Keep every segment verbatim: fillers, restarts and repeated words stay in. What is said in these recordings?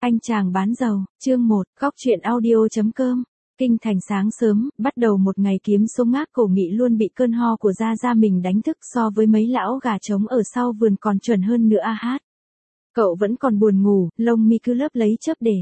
Anh chàng bán dầu, chương một, góc chuyện audio.com. Kinh thành sáng sớm, bắt đầu một ngày kiếm số ngác Cổ Nghị luôn bị cơn ho của Gia Gia mình đánh thức, so với mấy lão gà trống ở sau vườn còn chuẩn hơn nữa a hát. Cậu vẫn còn buồn ngủ, lông mi cứ lấp lấy chớp để.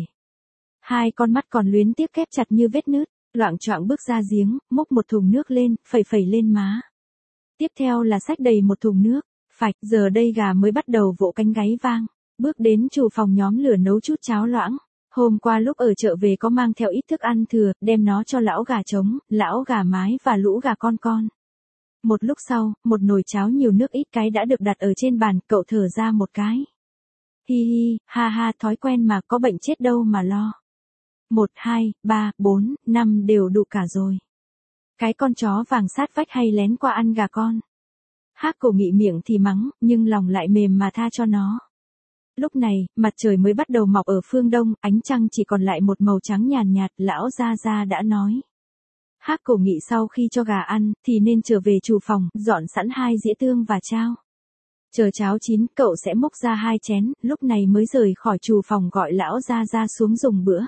Hai con mắt còn luyến tiếc khép chặt như vết nứt, loạng choạng bước ra giếng, múc một thùng nước lên, phẩy phẩy lên má. Tiếp theo là xách đầy một thùng nước, phạch, giờ đây gà mới bắt đầu vỗ cánh gáy vang. Bước đến chủ phòng nhóm lửa nấu chút cháo loãng. Hôm qua lúc ở chợ về có mang theo ít thức ăn thừa, đem nó cho lão gà trống, lão gà mái và lũ gà con con. Một lúc sau, một nồi cháo nhiều nước ít cái đã được đặt ở trên bàn, cậu thở ra một cái. Hi hi, ha ha, thói quen mà, có bệnh chết đâu mà lo. Một, hai, ba, bốn, năm đều đủ cả rồi. Cái con chó vàng sát vách hay lén qua ăn gà con. Hác Cổ Nghị miệng thì mắng, nhưng lòng lại mềm mà tha cho nó. Lúc này, mặt trời mới bắt đầu mọc ở phương đông, ánh trăng chỉ còn lại một màu trắng nhàn nhạt, lão Gia Gia đã nói. Hác Cổ Nghị sau khi cho gà ăn, thì nên trở về chủ phòng, dọn sẵn hai dĩa tương và chao. Chờ cháo chín, cậu sẽ múc ra hai chén, lúc này mới rời khỏi chủ phòng gọi lão Gia Gia xuống dùng bữa.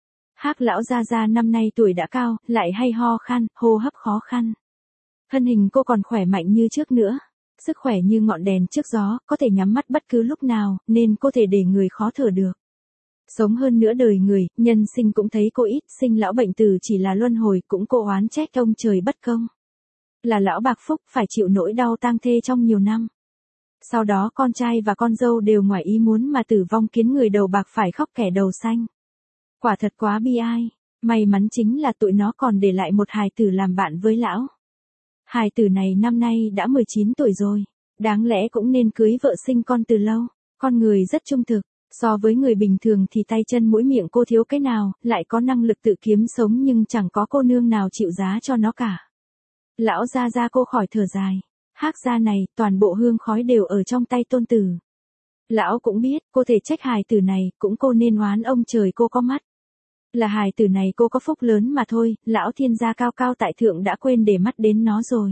Hác lão Gia Gia năm nay tuổi đã cao, lại hay ho khan, hô hấp khó khăn. Thân hình cô còn khỏe mạnh như trước nữa. Sức khỏe như ngọn đèn trước gió, có thể nhắm mắt bất cứ lúc nào, nên cô thể để người khó thở được. Sống hơn nửa đời người, nhân sinh cũng thấy cô ít, sinh lão bệnh tử chỉ là luân hồi, cũng cô oán trách ông trời bất công. Là lão bạc phúc, phải chịu nỗi đau tang thê trong nhiều năm. Sau đó con trai và con dâu đều ngoài ý muốn mà tử vong, khiến người đầu bạc phải khóc kẻ đầu xanh. Quả thật quá bi ai, may mắn chính là tụi nó còn để lại một hài tử làm bạn với lão. Hài tử này năm nay đã mười chín tuổi rồi, đáng lẽ cũng nên cưới vợ sinh con từ lâu, con người rất trung thực, so với người bình thường thì tay chân mũi miệng cô thiếu cái nào, lại có năng lực tự kiếm sống nhưng chẳng có cô nương nào chịu giá cho nó cả. Lão Gia Gia cô khỏi thở dài, Hác gia này, toàn bộ hương khói đều ở trong tay tôn tử. Lão cũng biết, cô thể trách hài tử này, cũng cô nên oán ông trời cô có mắt. Là hài tử này cô có phúc lớn mà thôi, lão thiên gia cao cao tại thượng đã quên để mắt đến nó rồi.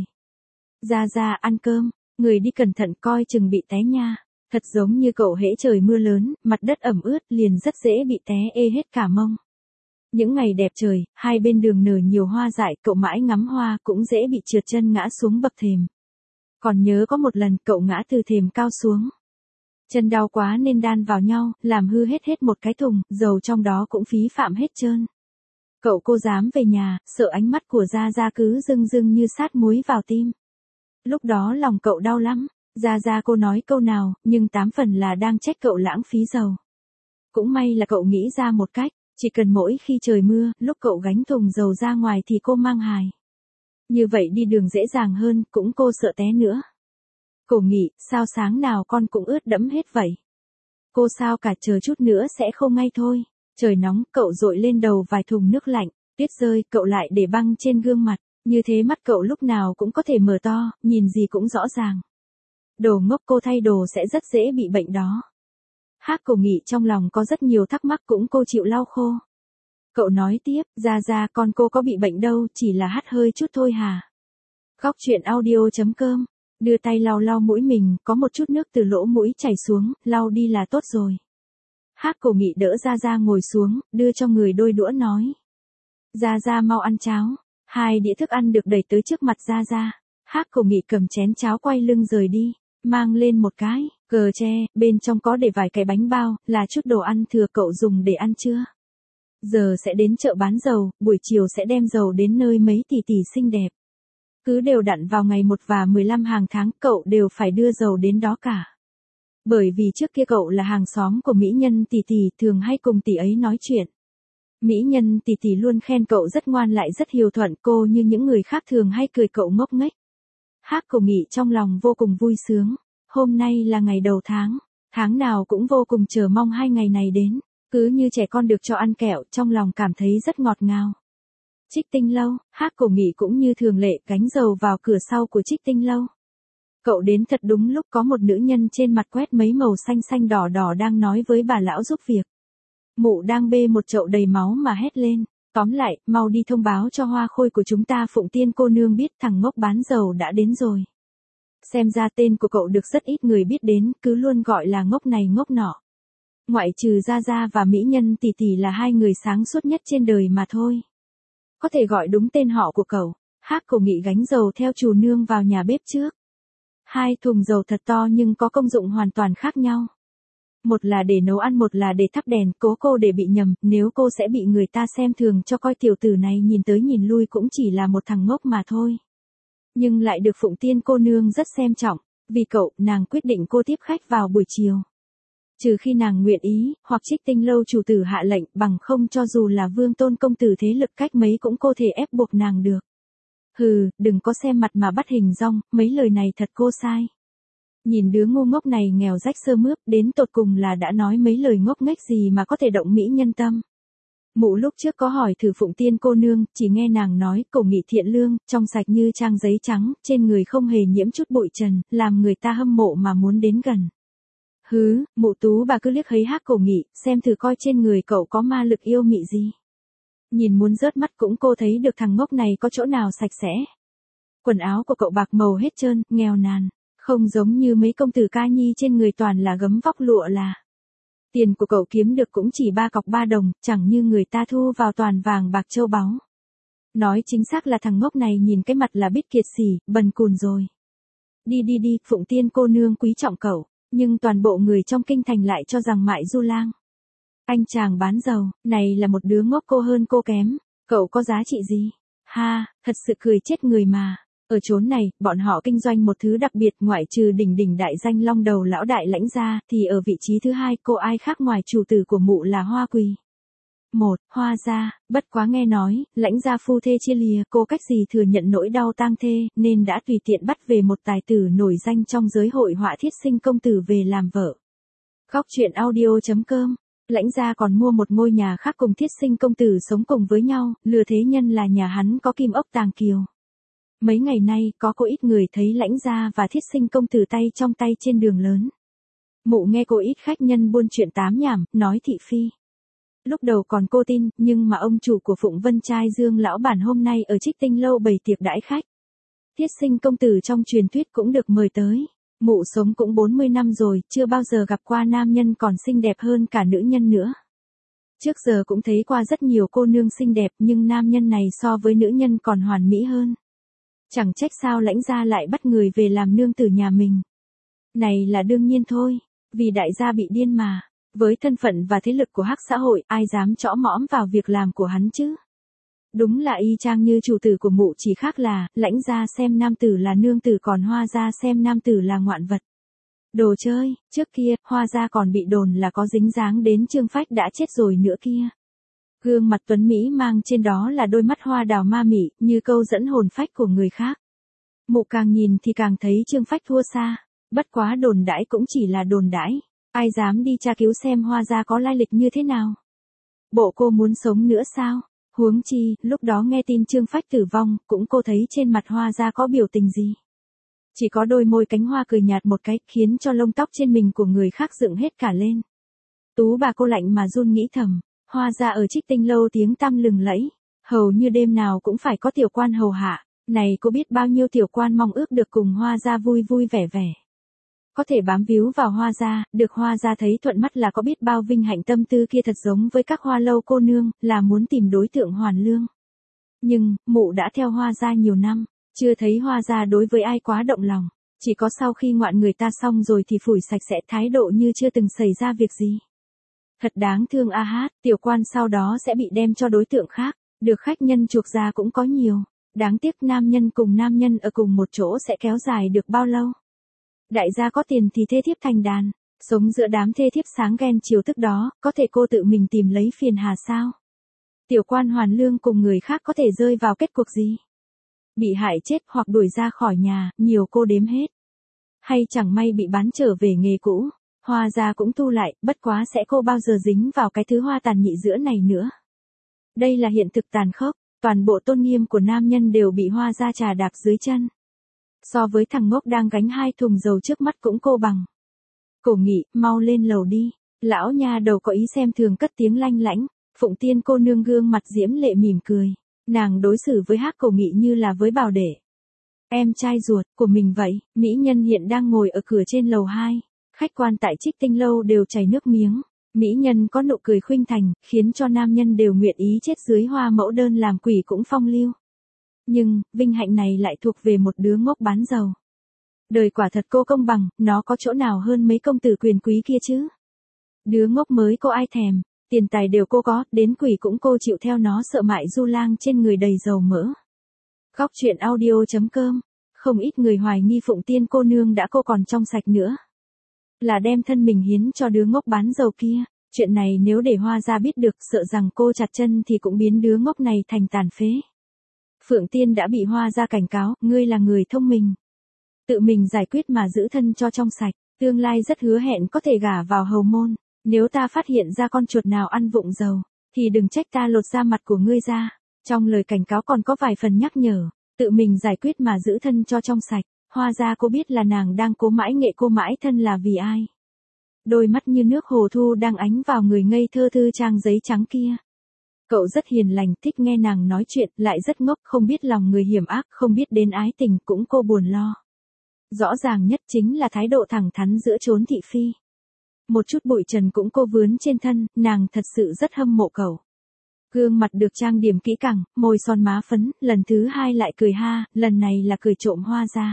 Gia Gia ăn cơm, người đi cẩn thận coi chừng bị té nha. Thật giống như cậu hễ trời mưa lớn, mặt đất ẩm ướt liền rất dễ bị té ê hết cả mông. Những ngày đẹp trời, hai bên đường nở nhiều hoa dại, cậu mãi ngắm hoa cũng dễ bị trượt chân ngã xuống bậc thềm. Còn nhớ có một lần cậu ngã từ thềm cao xuống. Chân đau quá nên đan vào nhau, làm hư hết hết một cái thùng, dầu trong đó cũng phí phạm hết trơn. Cậu cô dám về nhà, sợ ánh mắt của Gia Gia cứ rưng rưng như sát muối vào tim. Lúc đó lòng cậu đau lắm, Gia Gia cô nói câu nào, nhưng tám phần là đang trách cậu lãng phí dầu. Cũng may là cậu nghĩ ra một cách, chỉ cần mỗi khi trời mưa, lúc cậu gánh thùng dầu ra ngoài thì cô mang hài. Như vậy đi đường dễ dàng hơn, cũng cô sợ té nữa. Cổ Nghị, sao sáng nào con cũng ướt đẫm hết vậy? Cô sao cả, chờ chút nữa sẽ khô ngay thôi. Trời nóng, cậu dội lên đầu vài thùng nước lạnh, tuyết rơi, cậu lại để băng trên gương mặt, như thế mắt cậu lúc nào cũng có thể mở to, nhìn gì cũng rõ ràng. Đồ ngốc, cô thay đồ sẽ rất dễ bị bệnh đó. Hác Cổ Nghị trong lòng có rất nhiều thắc mắc, cũng cô chịu lau khô. Cậu nói tiếp, Gia Gia con cô có bị bệnh đâu, chỉ là hắt hơi chút thôi hà. Góc chuyện audio.com. Đưa tay lau lau mũi mình, có một chút nước từ lỗ mũi chảy xuống, lau đi là tốt rồi. Hác Cổ Nghị đỡ Gia Gia ngồi xuống, đưa cho người đôi đũa nói. Gia Gia mau ăn cháo. Hai đĩa thức ăn được đẩy tới trước mặt Gia Gia. Hác Cổ Nghị cầm chén cháo quay lưng rời đi, mang lên một cái cờ tre, bên trong có để vài cái bánh bao, là chút đồ ăn thừa cậu dùng để ăn trưa. Giờ sẽ đến chợ bán dầu, buổi chiều sẽ đem dầu đến nơi mấy tỷ tỷ xinh đẹp. Cứ đều đặn vào ngày một và mười lăm hàng tháng, cậu đều phải đưa dầu đến đó cả. Bởi vì trước kia cậu là hàng xóm của mỹ nhân tỷ tỷ, thường hay cùng tỷ ấy nói chuyện. Mỹ nhân tỷ tỷ luôn khen cậu rất ngoan lại rất hiếu thuận, cô như những người khác thường hay cười cậu ngốc nghếch. Hác Cổ Nghị trong lòng vô cùng vui sướng. Hôm nay là ngày đầu tháng, tháng nào cũng vô cùng chờ mong hai ngày này đến. Cứ như trẻ con được cho ăn kẹo, trong lòng cảm thấy rất ngọt ngào. Trích Tinh Lâu, Hác Cổ Nghị cũng như thường lệ gánh dầu vào cửa sau của Trích Tinh Lâu. Cậu đến thật đúng lúc, có một nữ nhân trên mặt quét mấy màu xanh xanh đỏ đỏ đang nói với bà lão giúp việc. Mụ đang bê một chậu đầy máu mà hét lên, tóm lại, mau đi thông báo cho hoa khôi của chúng ta Phụng Tiên cô nương biết thằng ngốc bán dầu đã đến rồi. Xem ra tên của cậu được rất ít người biết đến, cứ luôn gọi là ngốc này ngốc nọ. Ngoại trừ Gia Gia và mỹ nhân tỷ tỷ là hai người sáng suốt nhất trên đời mà thôi. Có thể gọi đúng tên họ của cậu. Hắc Cổ Nghị gánh dầu theo chủ nương vào nhà bếp trước. Hai thùng dầu thật to nhưng có công dụng hoàn toàn khác nhau. Một là để nấu ăn, một là để thắp đèn, cố cô để bị nhầm, nếu cô sẽ bị người ta xem thường cho coi tiểu tử này nhìn tới nhìn lui cũng chỉ là một thằng ngốc mà thôi. Nhưng lại được Phụng Tiên cô nương rất xem trọng, vì cậu, nàng quyết định cô tiếp khách vào buổi chiều. Trừ khi nàng nguyện ý, hoặc Trích Tinh lâu chủ tử hạ lệnh, bằng không cho dù là Vương Tôn công tử thế lực cách mấy cũng cô thể ép buộc nàng được. Hừ, đừng có xem mặt mà bắt hình dong, mấy lời này thật cô sai. Nhìn đứa ngu ngốc này nghèo rách sơ mướp, đến tột cùng là đã nói mấy lời ngốc nghếch gì mà có thể động mỹ nhân tâm. Mụ lúc trước có hỏi thử Phụng Tiên cô nương, chỉ nghe nàng nói, Cổ Nghị thiện lương, trong sạch như trang giấy trắng, trên người không hề nhiễm chút bụi trần, làm người ta hâm mộ mà muốn đến gần. Hứ, mụ tú bà cứ liếc thấy Hắc Cổ Nghị, xem thử coi trên người cậu có ma lực yêu mị gì. Nhìn muốn rớt mắt cũng cô thấy được thằng ngốc này có chỗ nào sạch sẽ. Quần áo của cậu bạc màu hết trơn, nghèo nàn, không giống như mấy công tử ca nhi trên người toàn là gấm vóc lụa là. Tiền của cậu kiếm được cũng chỉ ba cọc ba đồng, chẳng như người ta thu vào toàn vàng bạc châu báu. Nói chính xác là thằng ngốc này nhìn cái mặt là biết kiệt sỉ, bần cùn rồi. Đi đi đi, Phụng Tiên cô nương quý trọng cậu, nhưng toàn bộ người trong kinh thành lại cho rằng Mại Du Lang. Anh chàng bán dầu, này là một đứa ngốc cô hơn cô kém, cậu có giá trị gì? Ha, thật sự cười chết người mà. Ở chốn này, bọn họ kinh doanh một thứ đặc biệt, ngoại trừ đỉnh đỉnh đại danh long đầu lão đại Lãnh gia, thì ở vị trí thứ hai cô ai khác ngoài chủ tử của mụ là Hoa Quỳ. Một, Hoa gia, bất quá nghe nói, Lãnh gia phu thê chia lìa, cô cách gì thừa nhận nỗi đau tang thê, nên đã tùy tiện bắt về một tài tử nổi danh trong giới hội họa Thiết Sinh công tử về làm vợ. Góc truyện audio chấm com. Lãnh gia còn mua một ngôi nhà khác cùng Thiết Sinh công tử sống cùng với nhau, lừa thế nhân là nhà hắn có kim ốc tàng kiều. Mấy ngày nay, có có ít người thấy Lãnh gia và Thiết Sinh công tử tay trong tay trên đường lớn. Mụ nghe cô ít khách nhân buôn chuyện tám nhảm, nói thị phi. Lúc đầu còn cô tin, nhưng mà ông chủ của Phụng Vân trai Dương lão bản hôm nay ở Trích Tinh lâu bày tiệc đãi khách. Thiết Sinh công tử trong truyền thuyết cũng được mời tới. Mụ sống cũng bốn mươi năm rồi, chưa bao giờ gặp qua nam nhân còn xinh đẹp hơn cả nữ nhân nữa. Trước giờ cũng thấy qua rất nhiều cô nương xinh đẹp, nhưng nam nhân này so với nữ nhân còn hoàn mỹ hơn. Chẳng trách sao Lãnh gia lại bắt người về làm nương tử nhà mình. Này là đương nhiên thôi, vì đại gia bị điên mà. Với thân phận và thế lực của hắc xã hội, ai dám chõ mõm vào việc làm của hắn chứ? Đúng là y chang như chủ tử của mụ, chỉ khác là, Lãnh gia xem nam tử là nương tử còn Hoa gia xem nam tử là ngoạn vật. Đồ chơi, trước kia, Hoa gia còn bị đồn là có dính dáng đến Trương Phách đã chết rồi nữa kia. Gương mặt tuấn Mỹ mang trên đó là đôi mắt hoa đào ma mị, như câu dẫn hồn phách của người khác. Mụ càng nhìn thì càng thấy Trương Phách thua xa, bất quá đồn đãi cũng chỉ là đồn đãi. Ai dám đi tra cứu xem Hoa gia có lai lịch như thế nào? Bộ cô muốn sống nữa sao? Huống chi, lúc đó nghe tin Trương Phách tử vong, cũng cô thấy trên mặt Hoa gia có biểu tình gì? Chỉ có đôi môi cánh hoa cười nhạt một cái, khiến cho lông tóc trên mình của người khác dựng hết cả lên. Tú bà cô lạnh mà run nghĩ thầm, Hoa gia ở Trích Tinh lâu tiếng tăm lừng lẫy, hầu như đêm nào cũng phải có tiểu quan hầu hạ, này cô biết bao nhiêu tiểu quan mong ước được cùng Hoa gia vui vui vẻ vẻ. Có thể bám víu vào Hoa gia, được Hoa gia thấy thuận mắt là có biết bao vinh hạnh, tâm tư kia thật giống với các hoa lâu cô nương, là muốn tìm đối tượng hoàn lương. Nhưng, mụ đã theo Hoa gia nhiều năm, chưa thấy Hoa gia đối với ai quá động lòng, chỉ có sau khi ngoạn người ta xong rồi thì phủi sạch sẽ, thái độ như chưa từng xảy ra việc gì. Thật đáng thương a hát, tiểu quan sau đó sẽ bị đem cho đối tượng khác, được khách nhân chuộc ra cũng có nhiều, đáng tiếc nam nhân cùng nam nhân ở cùng một chỗ sẽ kéo dài được bao lâu. Đại gia có tiền thì thê thiếp thành đàn, sống giữa đám thê thiếp sáng ghen chiều tức đó, có thể cô tự mình tìm lấy phiền hà sao? Tiểu quan hoàn lương cùng người khác có thể rơi vào kết cục gì? Bị hại chết hoặc đuổi ra khỏi nhà, nhiều cô đếm hết. Hay chẳng may bị bán trở về nghề cũ, Hoa gia cũng tu lại, bất quá sẽ cô bao giờ dính vào cái thứ hoa tàn nhị giữa này nữa. Đây là hiện thực tàn khốc, toàn bộ tôn nghiêm của nam nhân đều bị Hoa gia trà đạp dưới chân. So với thằng ngốc đang gánh hai thùng dầu trước mắt cũng cô bằng. Cổ Nghị, mau lên lầu đi. Lão nha đầu có ý xem thường cất tiếng lanh lãnh. Phụng Tiên cô nương gương mặt diễm lệ mỉm cười. Nàng đối xử với Hắc Cổ Nghị như là với bảo đệ. Em trai ruột của mình vậy. Mỹ nhân hiện đang ngồi ở cửa trên lầu hai. Khách quan tại Trích Tinh lâu đều chảy nước miếng. Mỹ nhân có nụ cười khuynh thành, khiến cho nam nhân đều nguyện ý chết dưới hoa mẫu đơn làm quỷ cũng phong lưu. Nhưng, vinh hạnh này lại thuộc về một đứa ngốc bán dầu. Đời quả thật cô công bằng, nó có chỗ nào hơn mấy công tử quyền quý kia chứ? Đứa ngốc mới cô ai thèm, tiền tài đều cô có, đến quỷ cũng cô chịu theo nó sợ mại du lang trên người đầy dầu mỡ. Góc truyện audio.com. Không ít người hoài nghi Phụng Tiên cô nương đã cô còn trong sạch nữa. Là đem thân mình hiến cho đứa ngốc bán dầu kia. Chuyện này nếu để Hoa gia biết được sợ rằng cô chặt chân thì cũng biến đứa ngốc này thành tàn phế. Phượng Tiên đã bị Hoa gia cảnh cáo, ngươi là người thông minh. Tự mình giải quyết mà giữ thân cho trong sạch, tương lai rất hứa hẹn có thể gả vào hầu môn. Nếu ta phát hiện ra con chuột nào ăn vụng dầu, thì đừng trách ta lột da mặt của ngươi ra. Trong lời cảnh cáo còn có vài phần nhắc nhở, tự mình giải quyết mà giữ thân cho trong sạch. Hoa gia cô biết là nàng đang cố mãi nghệ cô mãi thân là vì ai. Đôi mắt như nước hồ thu đang ánh vào người ngây thơ thư trang giấy trắng kia. Cậu rất hiền lành, thích nghe nàng nói chuyện, lại rất ngốc, không biết lòng người hiểm ác, không biết đến ái tình, cũng cô buồn lo. Rõ ràng nhất chính là thái độ thẳng thắn giữa chốn thị phi. Một chút bụi trần cũng cô vướn trên thân, nàng thật sự rất hâm mộ cậu. Gương mặt được trang điểm kỹ càng, môi son má phấn, lần thứ hai lại cười ha, lần này là cười trộm Hoa gia.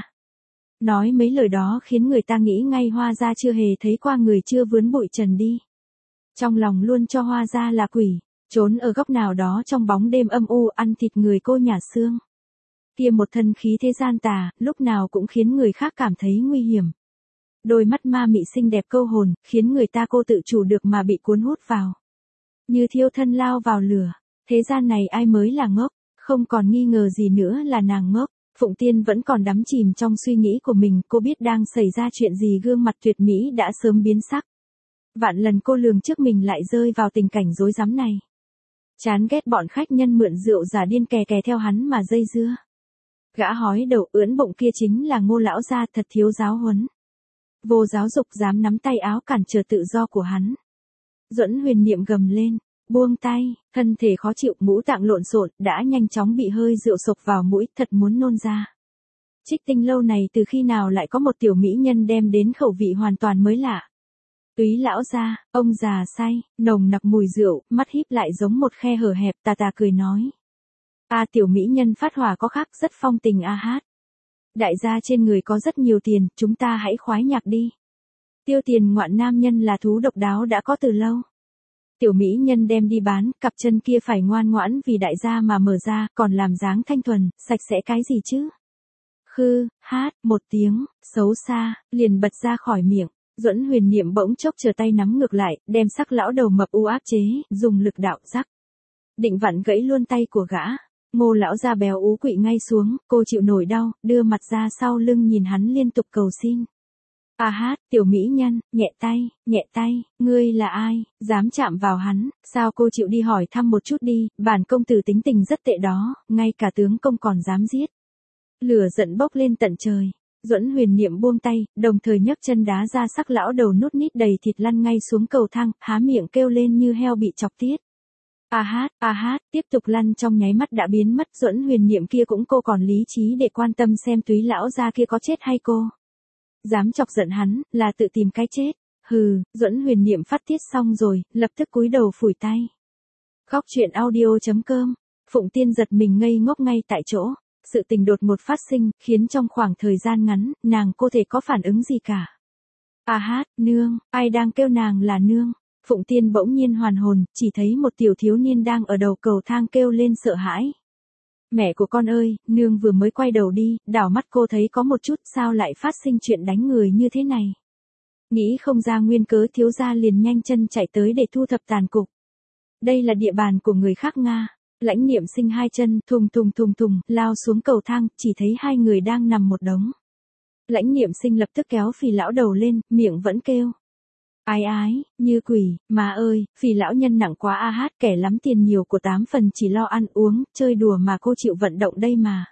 Nói mấy lời đó khiến người ta nghĩ ngay Hoa gia chưa hề thấy qua người chưa vướn bụi trần đi. Trong lòng luôn cho Hoa gia là quỷ, trốn ở góc nào đó trong bóng đêm âm u ăn thịt người cô nhả xương. Kia một thân khí thế gian tà, lúc nào cũng khiến người khác cảm thấy nguy hiểm. Đôi mắt ma mị xinh đẹp câu hồn, khiến người ta cô tự chủ được mà bị cuốn hút vào. Như thiêu thân lao vào lửa, thế gian này ai mới là ngốc, không còn nghi ngờ gì nữa là nàng ngốc. Phụng Tiên vẫn còn đắm chìm trong suy nghĩ của mình, cô biết đang xảy ra chuyện gì, gương mặt tuyệt mỹ đã sớm biến sắc. Vạn lần cô lường trước mình lại rơi vào tình cảnh rối rắm này. Chán ghét bọn khách nhân mượn rượu giả điên kè kè theo hắn mà dây dưa. Gã hói đầu ưỡn bụng kia chính là Ngô lão gia, thật thiếu giáo huấn. Vô giáo dục dám nắm tay áo cản trở tự do của hắn. Duẫn Huyền Niệm gầm lên, buông tay, thân thể khó chịu, ngũ tạng lộn xộn, đã nhanh chóng bị hơi rượu sộc vào mũi, thật muốn nôn ra. Trích Tinh lâu này từ khi nào lại có một tiểu mỹ nhân đem đến khẩu vị hoàn toàn mới lạ. Túy lão gia, ông già say, nồng nặc mùi rượu, mắt híp lại giống một khe hở hẹp, tà tà cười nói. A tiểu mỹ nhân phát hỏa có khác, rất phong tình a hát. Đại gia trên người có rất nhiều tiền, chúng ta hãy khoái nhạc đi. Tiêu tiền ngoạn nam nhân là thú độc đáo đã có từ lâu. Tiểu mỹ nhân đem đi bán, cặp chân kia phải ngoan ngoãn vì đại gia mà mở ra, còn làm dáng thanh thuần, sạch sẽ cái gì chứ? Khư, hát, một tiếng, xấu xa, liền bật ra khỏi miệng. Duẫn Huyền Niệm bỗng chốc trở tay nắm ngược lại, đem sắc lão đầu mập u áp chế, dùng lực đạo rắc. Định vặn gãy luôn tay của gã. Ngô lão gia béo ú quỵ ngay xuống, cô chịu nổi đau, đưa mặt ra sau lưng nhìn hắn liên tục cầu xin. A hát, tiểu mỹ nhân, nhẹ tay, nhẹ tay, ngươi là ai, dám chạm vào hắn, sao cô chịu đi hỏi thăm một chút đi, bản công tử tính tình rất tệ đó, ngay cả tướng công còn dám giết. Lửa giận bốc lên tận trời, Duẫn Huyền Niệm buông tay, đồng thời nhấc chân đá ra sắc lão đầu nút nít đầy thịt lăn ngay xuống cầu thang, há miệng kêu lên như heo bị chọc tiết. A hát, a hát, tiếp tục lăn trong nháy mắt đã biến mất, Duẫn Huyền Niệm kia cũng cô còn lý trí để quan tâm xem Túy lão gia kia có chết hay cô. Dám chọc giận hắn, là tự tìm cái chết. Hừ, Duẫn Huyền Niệm phát tiết xong rồi, lập tức cúi đầu phủi tay. Góc truyện audio.com. Phụng Tiên giật mình ngây ngốc ngay tại chỗ. Sự tình đột ngột phát sinh, khiến trong khoảng thời gian ngắn, nàng cô thể có phản ứng gì cả. A hát, nương, ai đang kêu nàng là nương? Phụng Tiên bỗng nhiên hoàn hồn, chỉ thấy một tiểu thiếu niên đang ở đầu cầu thang kêu lên sợ hãi. Mẹ của con ơi, nương vừa mới quay đầu đi, đảo mắt cô thấy có một chút, sao lại phát sinh chuyện đánh người như thế này. Nghĩ không ra nguyên cớ, thiếu gia liền nhanh chân chạy tới để thu thập tàn cục. Đây là địa bàn của người khác Nga. Lãnh Niệm Sinh hai chân, thùng thùng thùng thùng, lao xuống cầu thang, chỉ thấy hai người đang nằm một đống. Lãnh Niệm Sinh lập tức kéo Phì lão đầu lên, miệng vẫn kêu. Ái ái, như quỷ, má ơi, Phì lão nhân nặng quá a hát, kẻ lắm tiền nhiều của tám phần chỉ lo ăn uống, chơi đùa mà cô chịu vận động đây mà.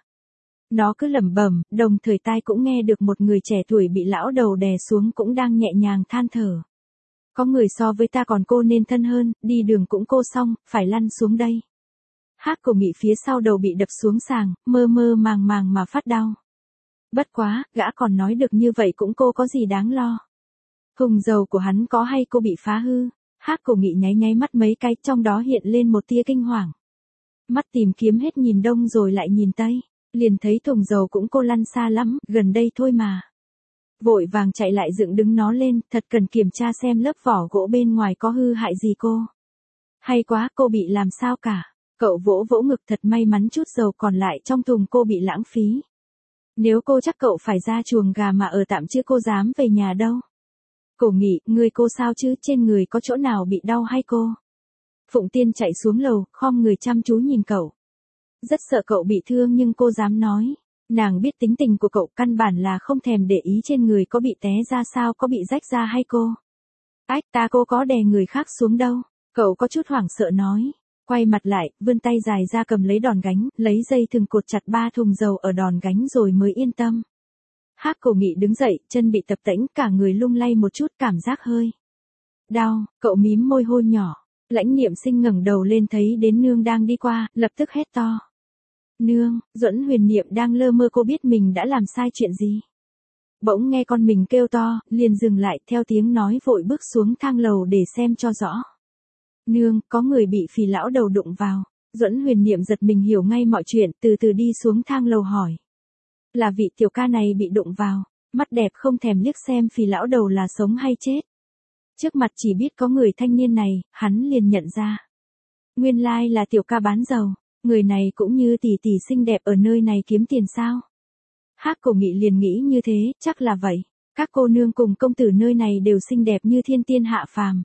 Nó cứ lẩm bẩm, đồng thời tai cũng nghe được một người trẻ tuổi bị lão đầu đè xuống cũng đang nhẹ nhàng than thở. Có người so với ta còn cô nên thân hơn, đi đường cũng cô xong, phải lăn xuống đây. Hắc Cổ Mị phía sau đầu bị đập xuống sàng, mơ mơ màng màng mà phát đau. Bất quá, gã còn nói được như vậy cũng cô có gì đáng lo. Hùng dầu của hắn có hay cô bị phá hư, Hắc Cổ Nghị nháy nháy mắt mấy cái, trong đó hiện lên một tia kinh hoàng. Mắt tìm kiếm hết nhìn đông rồi lại nhìn tây, liền thấy thùng dầu cũng cô lăn xa lắm, gần đây thôi mà. Vội vàng chạy lại dựng đứng nó lên, thật cần kiểm tra xem lớp vỏ gỗ bên ngoài có hư hại gì cô. Hay quá, cô bị làm sao cả. Cậu vỗ vỗ ngực, thật may mắn chút dầu còn lại trong thùng cô bị lãng phí. Nếu cô chắc cậu phải ra chuồng gà mà ở tạm chứ cô dám về nhà đâu. Cổ Nghị, người cô sao chứ, trên người có chỗ nào bị đau hay cô? Phụng Tiên chạy xuống lầu, khom người chăm chú nhìn cậu. Rất sợ cậu bị thương nhưng cô dám nói. Nàng biết tính tình của cậu, căn bản là không thèm để ý trên người có bị té ra sao, có bị rách ra hay cô. Ách, ta cô có đè người khác xuống đâu. Cậu có chút hoảng sợ nói. Quay mặt lại, vươn tay dài ra cầm lấy đòn gánh, lấy dây thừng cột chặt ba thùng dầu ở đòn gánh rồi mới yên tâm. Hắc Cổ Nghị đứng dậy, chân bị tập tễnh, cả người lung lay một chút, cảm giác hơi đau. Cậu mím môi hôn nhỏ. Lãnh Niệm Sinh ngẩng đầu lên thấy đến nương đang đi qua, lập tức hét to. Nương, Duẫn Huyền Niệm đang lơ mơ, cô biết mình đã làm sai chuyện gì. Bỗng nghe con mình kêu to, liền dừng lại, theo tiếng nói vội bước xuống thang lầu để xem cho rõ. Nương, có người bị Phì lão đầu đụng vào. Duẫn Huyền Niệm giật mình hiểu ngay mọi chuyện, từ từ đi xuống thang lầu hỏi. Là vị tiểu ca này bị đụng vào, mắt đẹp không thèm liếc xem Phì lão đầu là sống hay chết. Trước mặt chỉ biết có người thanh niên này, hắn liền nhận ra. Nguyên lai là tiểu ca bán dầu, người này cũng như tỷ tỷ xinh đẹp ở nơi này kiếm tiền sao. Hắc Cổ Nghị liền nghĩ như thế, chắc là vậy. Các cô nương cùng công tử nơi này đều xinh đẹp như thiên tiên hạ phàm.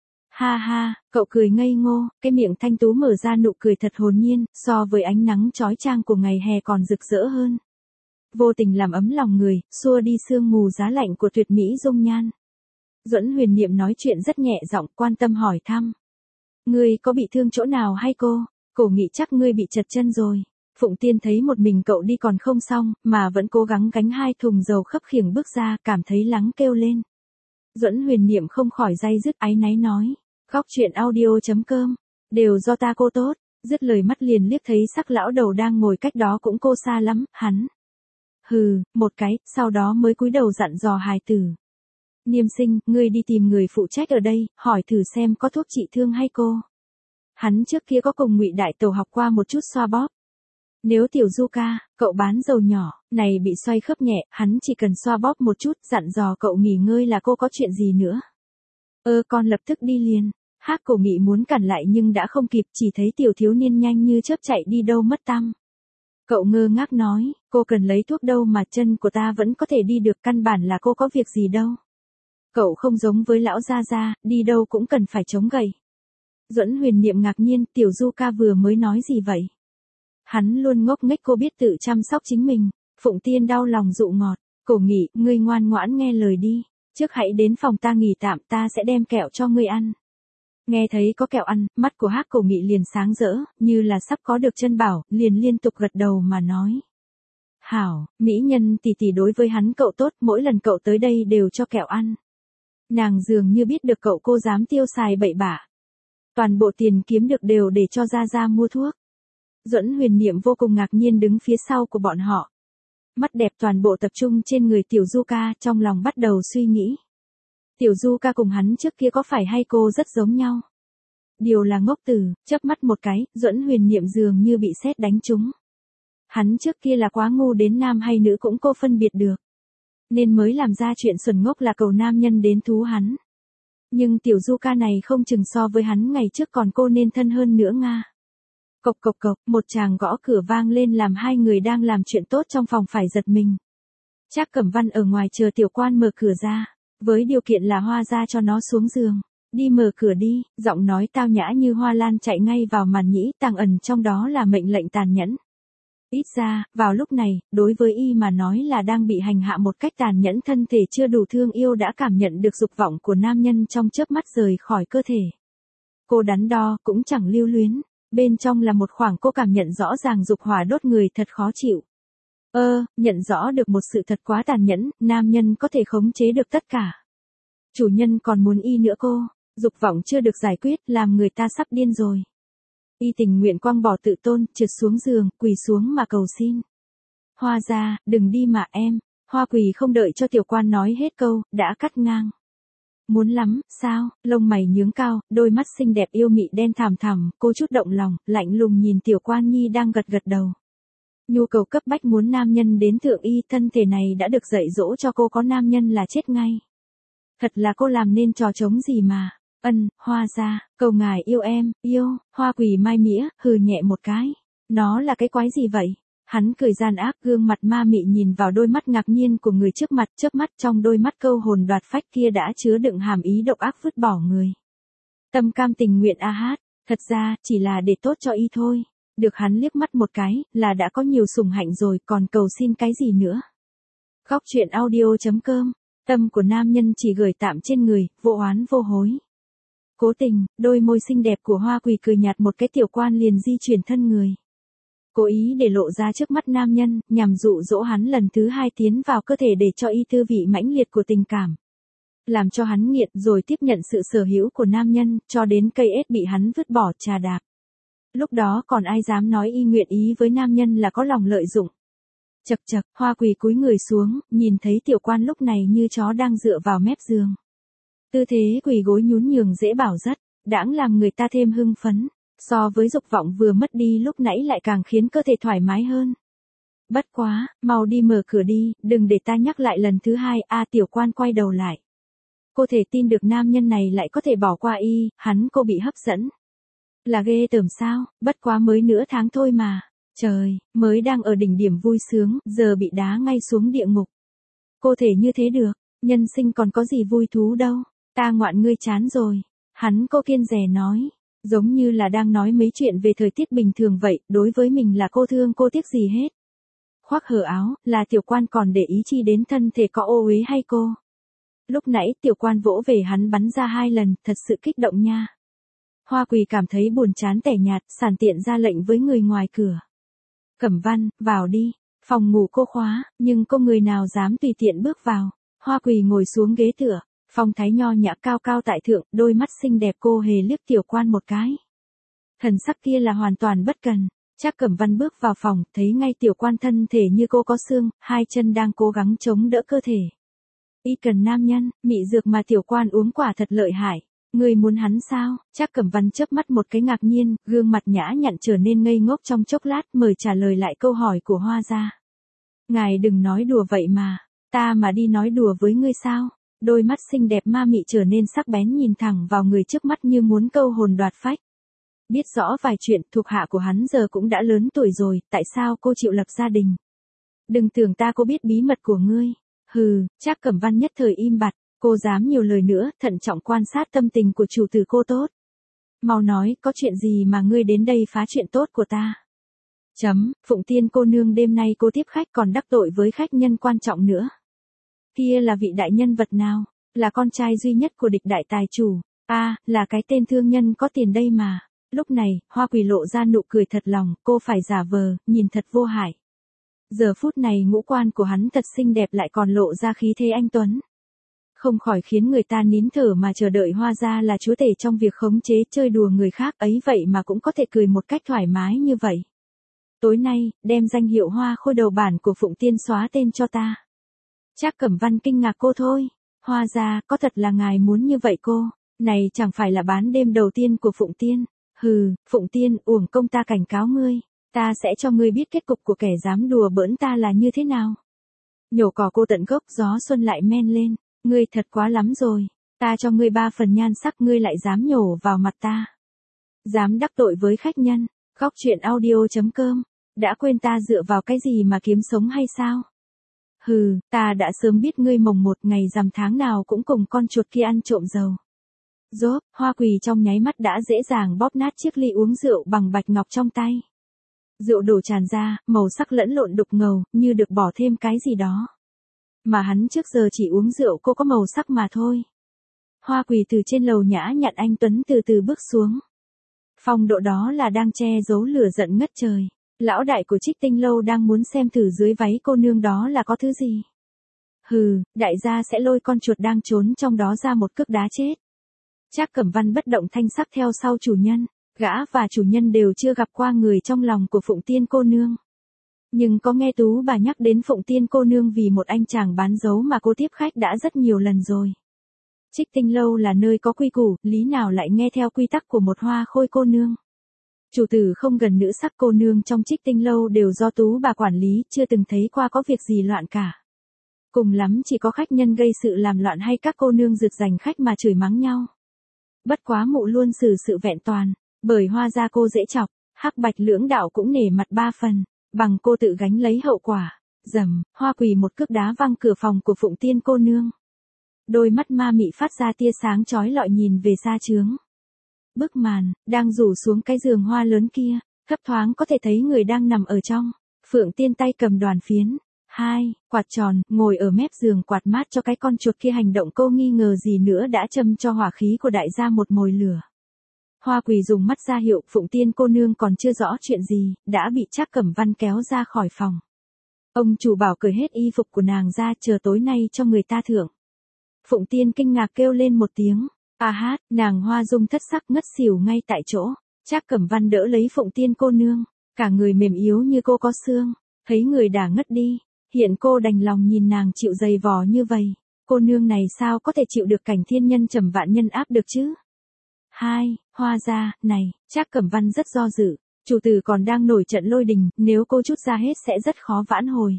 Ha ha, cậu cười ngây ngô, cái miệng thanh tú mở ra nụ cười thật hồn nhiên, so với ánh nắng chói chang của ngày hè còn rực rỡ hơn. Vô tình làm ấm lòng người, xua đi sương mù giá lạnh của tuyệt mỹ dung nhan. Duẫn Huyền Niệm nói chuyện rất nhẹ giọng, quan tâm hỏi thăm. Ngươi có bị thương chỗ nào hay cô? Cổ Nghị, chắc ngươi bị trật chân rồi. Phụng Tiên thấy một mình cậu đi còn không xong, mà vẫn cố gắng gánh hai thùng dầu khấp khiễng bước ra, cảm thấy lắng kêu lên. Duẫn Huyền Niệm không khỏi day dứt áy náy nói. Góc truyện audio chấm com, đều do ta cô tốt. Dứt lời mắt liền liếc thấy sắc lão đầu đang ngồi cách đó cũng cô xa lắm, hắn. Hừ, một cái, sau đó mới cúi đầu dặn dò hài tử. Niệm Sinh, ngươi đi tìm người phụ trách ở đây, hỏi thử xem có thuốc trị thương hay cô. Hắn trước kia có cùng Ngụy Đại Tẩu học qua một chút xoa bóp. Nếu Tiểu Du ca, cậu bán dầu nhỏ, này bị xoay khớp nhẹ, hắn chỉ cần xoa bóp một chút, dặn dò cậu nghỉ ngơi là cô có chuyện gì nữa. Ơ con lập tức đi liền. Hắc Cổ Nghị muốn cản lại nhưng đã không kịp, chỉ thấy tiểu thiếu niên nhanh như chớp chạy đi đâu mất tăm. Cậu ngơ ngác nói, cô cần lấy thuốc đâu mà chân của ta vẫn có thể đi được, căn bản là cô có việc gì đâu. Cậu không giống với lão gia gia, đi đâu cũng cần phải chống gậy. Duẫn Huyền Niệm ngạc nhiên, Tiểu Du ca vừa mới nói gì vậy? Hắn luôn ngốc nghếch, cô biết tự chăm sóc chính mình. Phụng Tiên đau lòng dụ ngọt, Cổ Nghị, ngươi ngoan ngoãn nghe lời đi. Trước hãy đến phòng ta nghỉ tạm, ta sẽ đem kẹo cho ngươi ăn. Nghe thấy có kẹo ăn, mắt của Hắc Cổ Nghị liền sáng rỡ, như là sắp có được chân bảo, liền liên tục gật đầu mà nói. Hảo, mỹ nhân tỷ tỷ đối với hắn cậu tốt, mỗi lần cậu tới đây đều cho kẹo ăn. Nàng dường như biết được cậu cô dám tiêu xài bậy bạ. Toàn bộ tiền kiếm được đều để cho Gia Gia mua thuốc. Duẫn Huyền Niệm vô cùng ngạc nhiên đứng phía sau của bọn họ. Mắt đẹp toàn bộ tập trung trên người Tiểu Du ca, trong lòng bắt đầu suy nghĩ. Tiểu Du ca cùng hắn trước kia có phải hay cô rất giống nhau? Điều là ngốc tử, chớp mắt một cái, Duẫn Huyền Niệm dường như bị sét đánh trúng. Hắn trước kia là quá ngu đến nam hay nữ cũng cô phân biệt được. Nên mới làm ra chuyện xuẩn ngốc là cầu nam nhân đến thú hắn. Nhưng Tiểu Du ca này không chừng so với hắn ngày trước còn cô nên thân hơn nữa nga. Cộc cộc cộc, một tràng gõ cửa vang lên làm hai người đang làm chuyện tốt trong phòng phải giật mình. Trác Cẩm Văn ở ngoài chờ tiểu quan mở cửa ra, với điều kiện là Hoa ra cho nó xuống giường. Đi mở cửa đi, giọng nói tao nhã như hoa lan chạy ngay vào màn nhĩ, tàng ẩn trong đó là mệnh lệnh tàn nhẫn. Ít ra, vào lúc này, đối với y mà nói là đang bị hành hạ một cách tàn nhẫn, thân thể chưa đủ thương yêu đã cảm nhận được dục vọng của nam nhân trong chớp mắt rời khỏi cơ thể. Cô đắn đo, cũng chẳng lưu luyến, bên trong là một khoảng cô cảm nhận rõ ràng dục hỏa đốt người thật khó chịu. Ơ, nhận rõ được một sự thật quá tàn nhẫn, nam nhân có thể khống chế được tất cả. Chủ nhân còn muốn y nữa cô, dục vọng chưa được giải quyết, làm người ta sắp điên rồi. Y tình nguyện quăng bỏ tự tôn, trượt xuống giường, quỳ xuống mà cầu xin. Hoa ra, đừng đi mà em. Hoa Quỳ không đợi cho tiểu quan nói hết câu, đã cắt ngang. Muốn lắm, sao? Lông mày nhướng cao, đôi mắt xinh đẹp yêu mị đen thẳm thẳm, cô chút động lòng, lạnh lùng nhìn Tiểu Quan Nhi đang gật gật đầu. Nhu cầu cấp bách muốn nam nhân đến thượng y, thân thể này đã được dạy dỗ cho cô có nam nhân là chết ngay. Thật là cô làm nên trò trống gì mà. Ân, Hoa gia, cầu ngài yêu em, yêu. Hoa Quỳ mai mĩa, hừ nhẹ một cái. Nó là cái quái gì vậy? Hắn cười gian ác, gương mặt ma mị nhìn vào đôi mắt ngạc nhiên của người trước mặt, chớp mắt trong đôi mắt câu hồn đoạt phách kia đã chứa đựng hàm ý độc ác vứt bỏ người. Tâm cam tình nguyện a hát, thật ra chỉ là để tốt cho y thôi. Được hắn liếc mắt một cái, là đã có nhiều sủng hạnh rồi, còn cầu xin cái gì nữa. Góc truyện audio chấm com, tâm của nam nhân chỉ gửi tạm trên người, vô oán vô hối. Cố tình, đôi môi xinh đẹp của Hoa Quỳ cười nhạt một cái, Tiểu Quan liền di chuyển thân người. Cố ý để lộ ra trước mắt nam nhân, nhằm dụ dỗ hắn lần thứ hai tiến vào cơ thể để cho y tư vị mãnh liệt của tình cảm. Làm cho hắn nghiện rồi tiếp nhận sự sở hữu của nam nhân, cho đến cây ết bị hắn vứt bỏ trà đạp. Lúc đó còn ai dám nói y nguyện ý với nam nhân là có lòng lợi dụng. Chậc chậc, Hoa Quỳ cúi người xuống, nhìn thấy Tiểu Quan lúc này như chó đang dựa vào mép giường. Tư thế quỳ gối nhún nhường dễ bảo rất, đãng làm người ta thêm hưng phấn. So với dục vọng vừa mất đi lúc nãy lại càng khiến cơ thể thoải mái hơn. Bất quá, mau đi mở cửa đi, đừng để ta nhắc lại lần thứ hai. A Tiểu Quan quay đầu lại. Cô thể tin được nam nhân này lại có thể bỏ qua y, hắn cô bị hấp dẫn. Là ghê tởm sao, bất quá mới nửa tháng thôi mà. Trời, mới đang ở đỉnh điểm vui sướng, giờ bị đá ngay xuống địa ngục. Cô thể như thế được, nhân sinh còn có gì vui thú đâu, ta ngoạn ngươi chán rồi. Hắn cô kiên dè nói. Giống như là đang nói mấy chuyện về thời tiết bình thường vậy, đối với mình là cô thương cô tiếc gì hết. Khoác hở áo, là Tiểu Quan còn để ý chi đến thân thể có ô uế hay cô. Lúc nãy Tiểu Quan vỗ về hắn bắn ra hai lần, thật sự kích động nha. Hoa Quỳ cảm thấy buồn chán tẻ nhạt, sàn tiện ra lệnh với người ngoài cửa. Cẩm Văn, vào đi, phòng ngủ cô khóa, nhưng cô người nào dám tùy tiện bước vào. Hoa Quỳ ngồi xuống ghế tựa. Phong thái nho nhã cao cao tại thượng, đôi mắt xinh đẹp cô hề liếc Tiểu Quan một cái. Thần sắc kia là hoàn toàn bất cần. Trác Cẩm Văn bước vào phòng, thấy ngay Tiểu Quan thân thể như cô có xương, hai chân đang cố gắng chống đỡ cơ thể. Y cần nam nhân, mị dược mà Tiểu Quan uống quả thật lợi hại. Người muốn hắn sao? Trác Cẩm Văn chớp mắt một cái ngạc nhiên, gương mặt nhã nhặn trở nên ngây ngốc trong chốc lát, mời trả lời lại câu hỏi của Hoa gia. Ngài đừng nói đùa vậy mà, ta mà đi nói đùa với ngươi sao? Đôi mắt xinh đẹp ma mị trở nên sắc bén nhìn thẳng vào người trước mắt như muốn câu hồn đoạt phách. Biết rõ vài chuyện, thuộc hạ của hắn giờ cũng đã lớn tuổi rồi, tại sao cô chịu lập gia đình? Đừng tưởng ta cô biết bí mật của ngươi. Hừ, Trác Cẩm Văn nhất thời im bặt, cô dám nhiều lời nữa, thận trọng quan sát tâm tình của chủ tử cô tốt. Mau nói, có chuyện gì mà ngươi đến đây phá chuyện tốt của ta? Chấm, Phụng Tiên cô nương đêm nay cô tiếp khách còn đắc tội với khách nhân quan trọng nữa. Kia là vị đại nhân vật nào? Là con trai duy nhất của địch đại tài chủ. A, à, là cái tên thương nhân có tiền đây mà. Lúc này, Hoa Quỳ lộ ra nụ cười thật lòng, cô phải giả vờ, nhìn thật vô hại. Giờ phút này ngũ quan của hắn thật xinh đẹp lại còn lộ ra khí thế anh tuấn. Không khỏi khiến người ta nín thở mà chờ đợi Hoa gia là chúa tể trong việc khống chế chơi đùa người khác ấy vậy mà cũng có thể cười một cách thoải mái như vậy. Tối nay, đem danh hiệu Hoa Khôi đầu bản của Phụng Tiên xóa tên cho ta. Trác Cẩm Văn kinh ngạc cô thôi. Hoa gia, có thật là ngài muốn như vậy cô? Này chẳng phải là bán đêm đầu tiên của Phụng Tiên. Hừ, Phụng Tiên, uổng công ta cảnh cáo ngươi. Ta sẽ cho ngươi biết kết cục của kẻ dám đùa bỡn ta là như thế nào. Nhổ cỏ cô tận gốc, gió xuân lại men lên. Ngươi thật quá lắm rồi. Ta cho ngươi ba phần nhan sắc, ngươi lại dám nhổ vào mặt ta. Dám đắc tội với khách nhân. Góc truyện audio chấm com. Đã quên ta dựa vào cái gì mà kiếm sống hay sao? Hừ, ta đã sớm biết ngươi mồng một ngày rằm tháng nào cũng cùng con chuột kia ăn trộm dầu. Rốp, Hoa Quỳ trong nháy mắt đã dễ dàng bóp nát chiếc ly uống rượu bằng bạch ngọc trong tay. Rượu đổ tràn ra, màu sắc lẫn lộn đục ngầu, như được bỏ thêm cái gì đó. Mà hắn trước giờ chỉ uống rượu cô có màu sắc mà thôi. Hoa Quỳ từ trên lầu nhã nhặn anh tuấn từ từ bước xuống. Phong độ đó là đang che giấu lửa giận ngất trời. Lão đại của Trích Tinh lâu đang muốn xem thử dưới váy cô nương đó là có thứ gì. Hừ, đại gia sẽ lôi con chuột đang trốn trong đó ra một cước đá chết. Trác Cẩm Văn bất động thanh sắc theo sau chủ nhân. Gã và chủ nhân đều chưa gặp qua người trong lòng của Phụng Tiên cô nương. Nhưng có nghe Tú bà nhắc đến Phụng Tiên cô nương vì một anh chàng bán dấu mà cô tiếp khách đã rất nhiều lần rồi. Trích Tinh lâu là nơi có quy củ, lý nào lại nghe theo quy tắc của một hoa khôi cô nương. Chủ tử không gần nữ sắc cô nương trong Trích Tinh lâu đều do tú bà quản lý, chưa từng thấy qua có việc gì loạn cả. Cùng lắm chỉ có khách nhân gây sự làm loạn hay các cô nương rượt giành khách mà chửi mắng nhau. Bất quá mụ luôn xử sự vẹn toàn, bởi hoa gia cô dễ chọc, hắc bạch lưỡng đạo cũng nể mặt ba phần, bằng cô tự gánh lấy hậu quả. Dầm, Hoa quỳ một cước đá văng cửa phòng của Phụng Tiên cô nương. Đôi mắt ma mị phát ra tia sáng chói lọi nhìn về xa trướng. Bức màn, đang rủ xuống cái giường hoa lớn kia, thấp thoáng có thể thấy người đang nằm ở trong. Phượng Tiên tay cầm đoàn phiến, hai, quạt tròn, ngồi ở mép giường quạt mát cho cái con chuột kia hành động cô nghi ngờ gì nữa đã châm cho hỏa khí của đại gia một mồi lửa. Hoa quỳ dùng mắt ra hiệu Phụng Tiên cô nương còn chưa rõ chuyện gì, đã bị Trác Cẩm Văn kéo ra khỏi phòng. Ông chủ bảo cởi hết y phục của nàng ra chờ tối nay cho người ta thưởng. Phụng Tiên kinh ngạc kêu lên một tiếng. A hát, nàng Hoa Dung thất sắc ngất xỉu ngay tại chỗ. Trác Cẩm Văn đỡ lấy Phụng Tiên cô nương, cả người mềm yếu như cô có xương, thấy người đã ngất đi, hiện cô đành lòng nhìn nàng chịu dày vò như vậy. Cô nương này sao có thể chịu được cảnh thiên nhân trầm vạn nhân áp được chứ? Hai, Hoa gia, này, Trác Cẩm Văn rất do dự, chủ tử còn đang nổi trận lôi đình, nếu cô chút ra hết sẽ rất khó vãn hồi.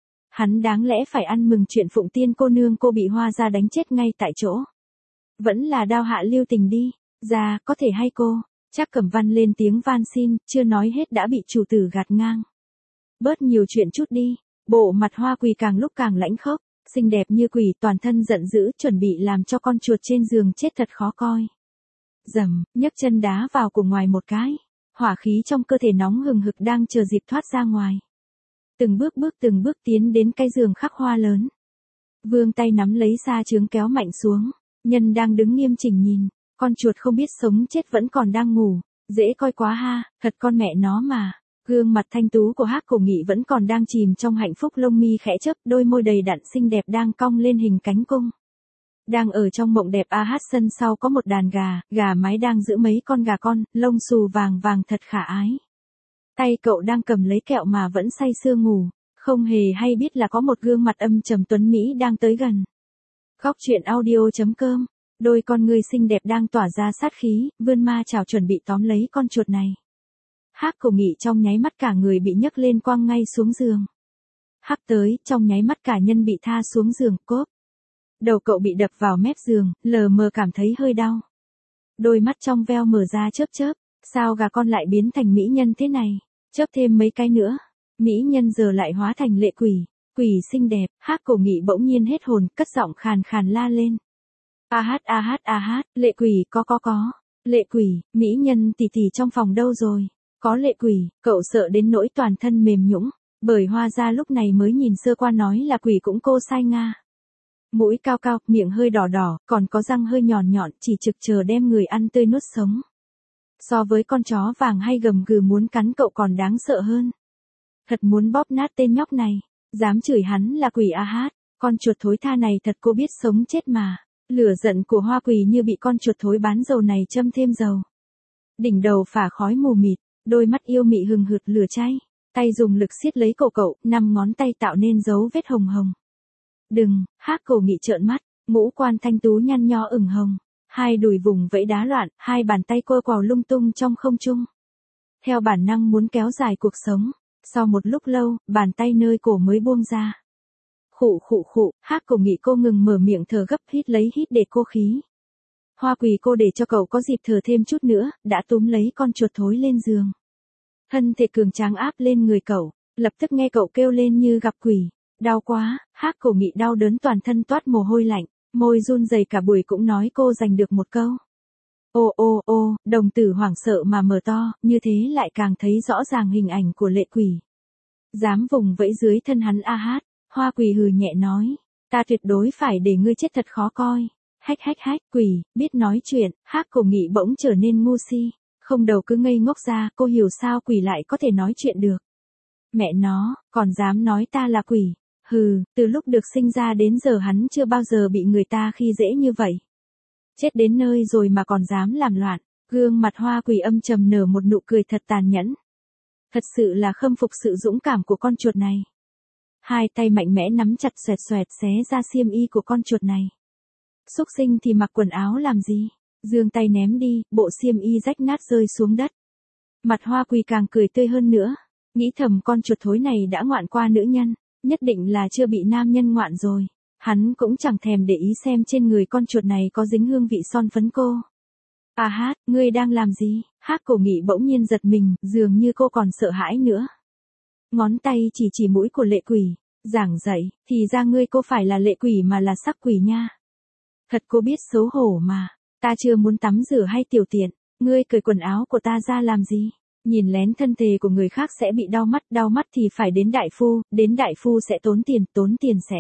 Hắn đáng lẽ phải ăn mừng chuyện Phụng Tiên cô nương cô bị Hoa gia đánh chết ngay tại chỗ. Vẫn là đao hạ lưu tình đi, ra, có thể hay cô. Trác Cẩm Văn lên tiếng van xin, chưa nói hết đã bị chủ tử gạt ngang. Bớt nhiều chuyện chút đi, bộ mặt Hoa quỳ càng lúc càng lãnh khốc, xinh đẹp như quỷ toàn thân giận dữ chuẩn bị làm cho con chuột trên giường chết thật khó coi. Dầm, nhấc chân đá vào cổ ngoài một cái, hỏa khí trong cơ thể nóng hừng hực đang chờ dịp thoát ra ngoài. Từng bước bước từng bước tiến đến cái giường khắc hoa lớn. Vương tay nắm lấy sa trướng kéo mạnh xuống, nhân đang đứng nghiêm chỉnh nhìn, con chuột không biết sống chết vẫn còn đang ngủ, dễ coi quá ha, thật con mẹ nó mà. Gương mặt thanh tú của Hắc Cổ Nghị vẫn còn đang chìm trong hạnh phúc, lông mi khẽ chớp, đôi môi đầy đặn xinh đẹp đang cong lên hình cánh cung. Đang ở trong mộng đẹp A Hát sân sau có một đàn gà, gà mái đang giữ mấy con gà con, lông xù vàng vàng thật khả ái. Tay cậu đang cầm lấy kẹo mà vẫn say sưa ngủ, không hề hay biết là có một gương mặt âm trầm tuấn Mỹ đang tới gần. Góc truyện audio chấm com, đôi con người xinh đẹp đang tỏa ra sát khí, vươn ma chảo chuẩn bị tóm lấy con chuột này. Hắc Cổ Nghị trong nháy mắt cả người bị nhấc lên quăng ngay xuống giường. Hắc tới, trong nháy mắt cả nhân bị tha xuống giường, cốp. Đầu cậu bị đập vào mép giường, lờ mờ cảm thấy hơi đau. Đôi mắt trong veo mở ra chớp chớp, sao gà con lại biến thành mỹ nhân thế này, chớp thêm mấy cái nữa. Mỹ nhân giờ lại hóa thành lệ quỷ, quỷ xinh đẹp, Hắc Cổ Nghị bỗng nhiên hết hồn, cất giọng khàn khàn la lên. A hát a hát a hát, lệ quỷ có có có, lệ quỷ, mỹ nhân tỷ tỷ trong phòng đâu rồi? Có lệ quỷ, cậu sợ đến nỗi toàn thân mềm nhũn, bởi Hoa gia lúc này mới nhìn sơ qua nói là quỷ cũng cô sai nga. Mũi cao cao, miệng hơi đỏ đỏ, còn có răng hơi nhọn nhọn, chỉ trực chờ đem người ăn tươi nuốt sống. So với con chó vàng hay gầm gừ muốn cắn cậu còn đáng sợ hơn. Thật muốn bóp nát tên nhóc này, dám chửi hắn là quỷ A Hát, con chuột thối tha này thật cô biết sống chết mà. Lửa giận của Hoa quỳ như bị con chuột thối bán dầu này châm thêm dầu. Đỉnh đầu phả khói mù mịt, đôi mắt yêu mị hừng hực lửa cháy, tay dùng lực siết lấy cổ cậu, năm ngón tay tạo nên dấu vết hồng hồng. Đừng, Hắc Cổ Nghị trợn mắt, ngũ quan thanh tú nhăn nho ửng hồng, hai đùi vùng vẫy đá loạn, hai bàn tay cô quào lung tung trong không trung. Theo bản năng muốn kéo dài cuộc sống, sau một lúc lâu, bàn tay nơi cổ mới buông ra. Khụ khụ khụ, Hắc Cổ Nghị cô ngừng mở miệng thở gấp, hít lấy hít để cô khí. Hoa quỳ cô để cho cậu có dịp thở thêm chút nữa, đã túm lấy con chuột thối lên giường. Thân thể cường tráng áp lên người cậu, lập tức nghe cậu kêu lên như gặp quỷ. Đau quá, Hắc Cổ Nghị đau đớn toàn thân toát mồ hôi lạnh, môi run rẩy cả buổi cũng nói cô giành được một câu. Ô ô ô, đồng tử hoảng sợ mà mở to, như thế lại càng thấy rõ ràng hình ảnh của lệ quỷ. Dám vùng vẫy dưới thân hắn A Hát, Hoa quỳ hừ nhẹ nói, ta tuyệt đối phải để ngươi chết thật khó coi. Hách hách hách, quỷ, biết nói chuyện, Hắc Cổ Nghị bỗng trở nên ngu si, không đầu cứ ngây ngốc ra, cô hiểu sao quỷ lại có thể nói chuyện được. Mẹ nó, còn dám nói ta là quỷ. Hừ, từ lúc được sinh ra đến giờ hắn chưa bao giờ bị người ta khi dễ như vậy. Chết đến nơi rồi mà còn dám làm loạn, gương mặt Hoa quỳ âm trầm nở một nụ cười thật tàn nhẫn. Thật sự là khâm phục sự dũng cảm của con chuột này. Hai tay mạnh mẽ nắm chặt xoẹt xoẹt xé ra xiêm y của con chuột này. Xúc sinh thì mặc quần áo làm gì? Giương tay ném đi, bộ xiêm y rách nát rơi xuống đất. Mặt Hoa Quỳ càng cười tươi hơn nữa. Nghĩ thầm con chuột thối này đã ngoạn qua nữ nhân, nhất định là chưa bị nam nhân ngoạn rồi. Hắn cũng chẳng thèm để ý xem trên người con chuột này có dính hương vị son phấn cô. À hát, ngươi đang làm gì? Hắc Cổ Nghị bỗng nhiên giật mình, dường như cô còn sợ hãi nữa. Ngón tay chỉ chỉ mũi của Lệ Quỷ, giảng dạy, thì ra ngươi cô phải là Lệ Quỷ mà là sắc quỷ nha. Thật cô biết xấu hổ mà, ta chưa muốn tắm rửa hay tiểu tiện, ngươi cởi quần áo của ta ra làm gì? Nhìn lén thân thể của người khác sẽ bị đau mắt, đau mắt thì phải đến đại phu, đến đại phu sẽ tốn tiền, tốn tiền sẽ.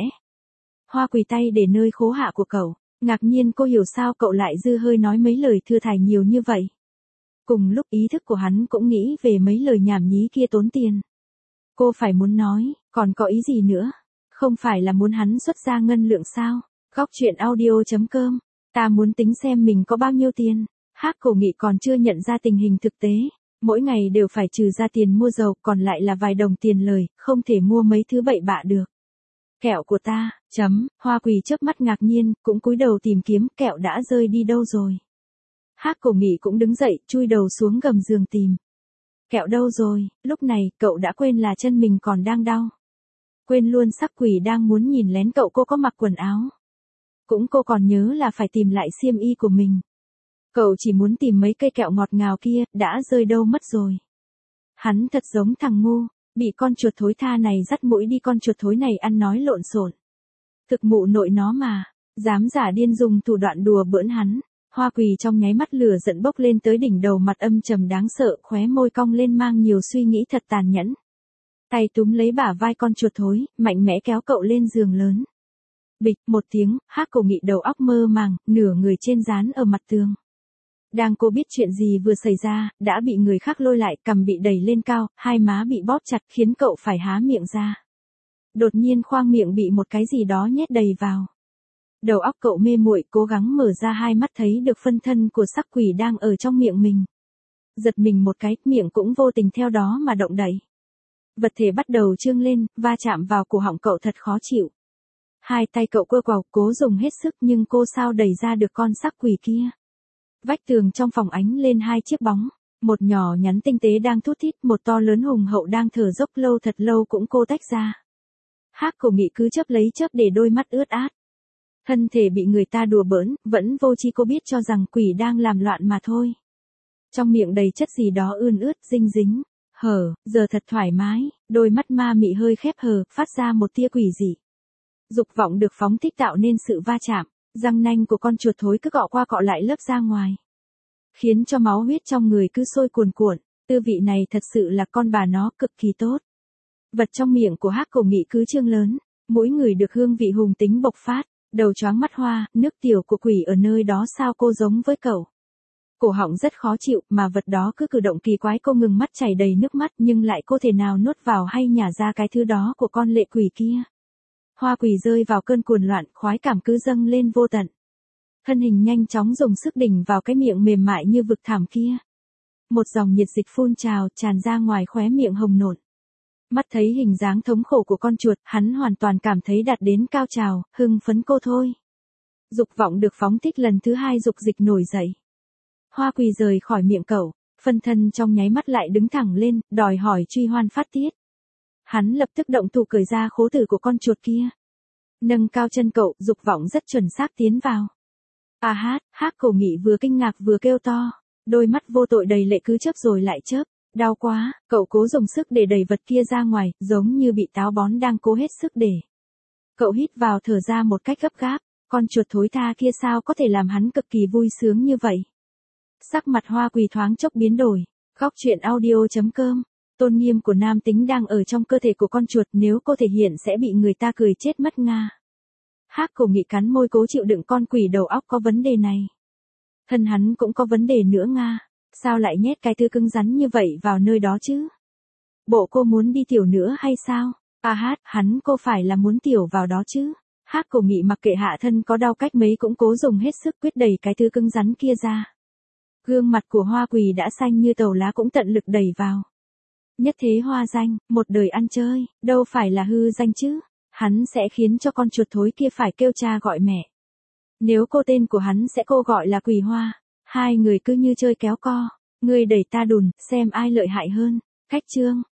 Hoa Quỳ tay để nơi khố hạ của cậu, ngạc nhiên cô hiểu sao cậu lại dư hơi nói mấy lời thưa thải nhiều như vậy. Cùng lúc ý thức của hắn cũng nghĩ về mấy lời nhảm nhí kia tốn tiền. Cô phải muốn nói, còn có ý gì nữa? Không phải là muốn hắn xuất ra ngân lượng sao? Góc truyện audio chấm com, ta muốn tính xem mình có bao nhiêu tiền. Hắc Cổ Nghị còn chưa nhận ra tình hình thực tế. Mỗi ngày đều phải trừ ra tiền mua dầu, còn lại là vài đồng tiền lời, không thể mua mấy thứ bậy bạ được. Kẹo của ta, chấm, Hoa Quỳ chớp mắt ngạc nhiên, cũng cúi đầu tìm kiếm, kẹo đã rơi đi đâu rồi. Hắc Cổ Nghị cũng đứng dậy, chui đầu xuống gầm giường tìm. Kẹo đâu rồi, lúc này, cậu đã quên là chân mình còn đang đau. Quên luôn sắc quỷ đang muốn nhìn lén cậu cô có mặc quần áo. Cũng cô còn nhớ là phải tìm lại xiêm y của mình. Cậu chỉ muốn tìm mấy cây kẹo ngọt ngào kia, đã rơi đâu mất rồi. Hắn thật giống thằng ngu, bị con chuột thối tha này dắt mũi đi, con chuột thối này ăn nói lộn xộn. Thực mụ nội nó mà, dám giả điên dùng thủ đoạn đùa bỡn hắn. Hoa Quỳ trong nháy mắt lửa giận bốc lên tới đỉnh đầu, mặt âm trầm đáng sợ, khóe môi cong lên mang nhiều suy nghĩ thật tàn nhẫn. Tay túm lấy bả vai con chuột thối, mạnh mẽ kéo cậu lên giường lớn. Bịch, một tiếng, Hắc Cổ Nghị đầu óc mơ màng, nửa người trên dán ở mặt tường. Đang cô biết chuyện gì vừa xảy ra, đã bị người khác lôi lại, cằm bị đẩy lên cao, hai má bị bóp chặt khiến cậu phải há miệng ra. Đột nhiên khoang miệng bị một cái gì đó nhét đầy vào. Đầu óc cậu mê muội, cố gắng mở ra hai mắt thấy được phân thân của sắc quỷ đang ở trong miệng mình. Giật mình một cái, miệng cũng vô tình theo đó mà động đậy. Vật thể bắt đầu trương lên, va chạm vào cổ họng cậu thật khó chịu. Hai tay cậu quơ quàu, cố dùng hết sức nhưng cô sao đẩy ra được con sắc quỷ kia. Vách tường trong phòng ánh lên hai chiếc bóng, một nhỏ nhắn tinh tế đang thút thít, một to lớn hùng hậu đang thở dốc lâu thật lâu cũng cô tách ra. Hắc Cổ Nghị cứ chớp lấy chớp để đôi mắt ướt át. Thân thể bị người ta đùa bỡn, vẫn vô tri cô biết cho rằng quỷ đang làm loạn mà thôi. Trong miệng đầy chất gì đó ươn ướt, dinh dính, hở, giờ thật thoải mái, đôi mắt ma mị hơi khép hờ, phát ra một tia quỷ dị. Dục vọng được phóng thích tạo nên sự va chạm. Răng nanh của con chuột thối cứ cọ qua cọ lại lớp ra ngoài, khiến cho máu huyết trong người cứ sôi cuồn cuộn. Tư vị này thật sự là con bà nó cực kỳ tốt. Vật trong miệng của Hắc Cổ Nghị cứ trương lớn, mỗi người được hương vị hùng tính bộc phát, đầu choáng mắt hoa, nước tiểu của quỷ ở nơi đó sao cô giống với cậu. Cổ họng rất khó chịu, mà vật đó cứ cử động kỳ quái, cô ngừng mắt chảy đầy nước mắt nhưng lại cô thể nào nuốt vào hay nhả ra cái thứ đó của con lệ quỷ kia. Hoa Quỳ rơi vào cơn cuồng loạn, khoái cảm cứ dâng lên vô tận. Thân hình nhanh chóng dùng sức đỉnh vào cái miệng mềm mại như vực thảm kia. Một dòng nhiệt dịch phun trào, tràn ra ngoài khóe miệng hồng nộn. Mắt thấy hình dáng thống khổ của con chuột, hắn hoàn toàn cảm thấy đạt đến cao trào, hưng phấn cô thôi. Dục vọng được phóng thích lần thứ hai, dục dịch nổi dậy. Hoa Quỳ rời khỏi miệng cậu, phân thân trong nháy mắt lại đứng thẳng lên, đòi hỏi truy hoan phát tiết. Hắn lập tức động thủ cởi ra khố tử của con chuột kia. Nâng cao chân cậu, dục vọng rất chuẩn xác tiến vào. À hát, Hắc Cổ Nghị vừa kinh ngạc vừa kêu to. Đôi mắt vô tội đầy lệ cứ chớp rồi lại chớp. Đau quá, cậu cố dùng sức để đẩy vật kia ra ngoài, giống như bị táo bón đang cố hết sức để. Cậu hít vào thở ra một cách gấp gáp. Con chuột thối tha kia sao có thể làm hắn cực kỳ vui sướng như vậy. Sắc mặt Hoa Quỳ thoáng chốc biến đổi. Góc truyện audio chấm com. Tôn nghiêm của nam tính đang ở trong cơ thể của con chuột, nếu cô thể hiện sẽ bị người ta cười chết mất nga. Hắc Cổ Nghị cắn môi cố chịu đựng, con quỷ đầu óc có vấn đề này. Thân hắn cũng có vấn đề nữa nga. Sao lại nhét cái thứ cứng rắn như vậy vào nơi đó chứ? Bộ cô muốn đi tiểu nữa hay sao? À hát, hắn cô phải là muốn tiểu vào đó chứ. Hắc Cổ Nghị mặc kệ hạ thân có đau cách mấy cũng cố dùng hết sức quyết đẩy cái thứ cứng rắn kia ra. Gương mặt của Hoa Quỳ đã xanh như tàu lá cũng tận lực đẩy vào. Nhất thế hoa danh, một đời ăn chơi, đâu phải là hư danh chứ. Hắn sẽ khiến cho con chuột thối kia phải kêu cha gọi mẹ. Nếu cô tên của hắn sẽ cô gọi là Quỳ Hoa. Hai người cứ như chơi kéo co. Ngươi đẩy ta đùn, xem ai lợi hại hơn. Khách trương.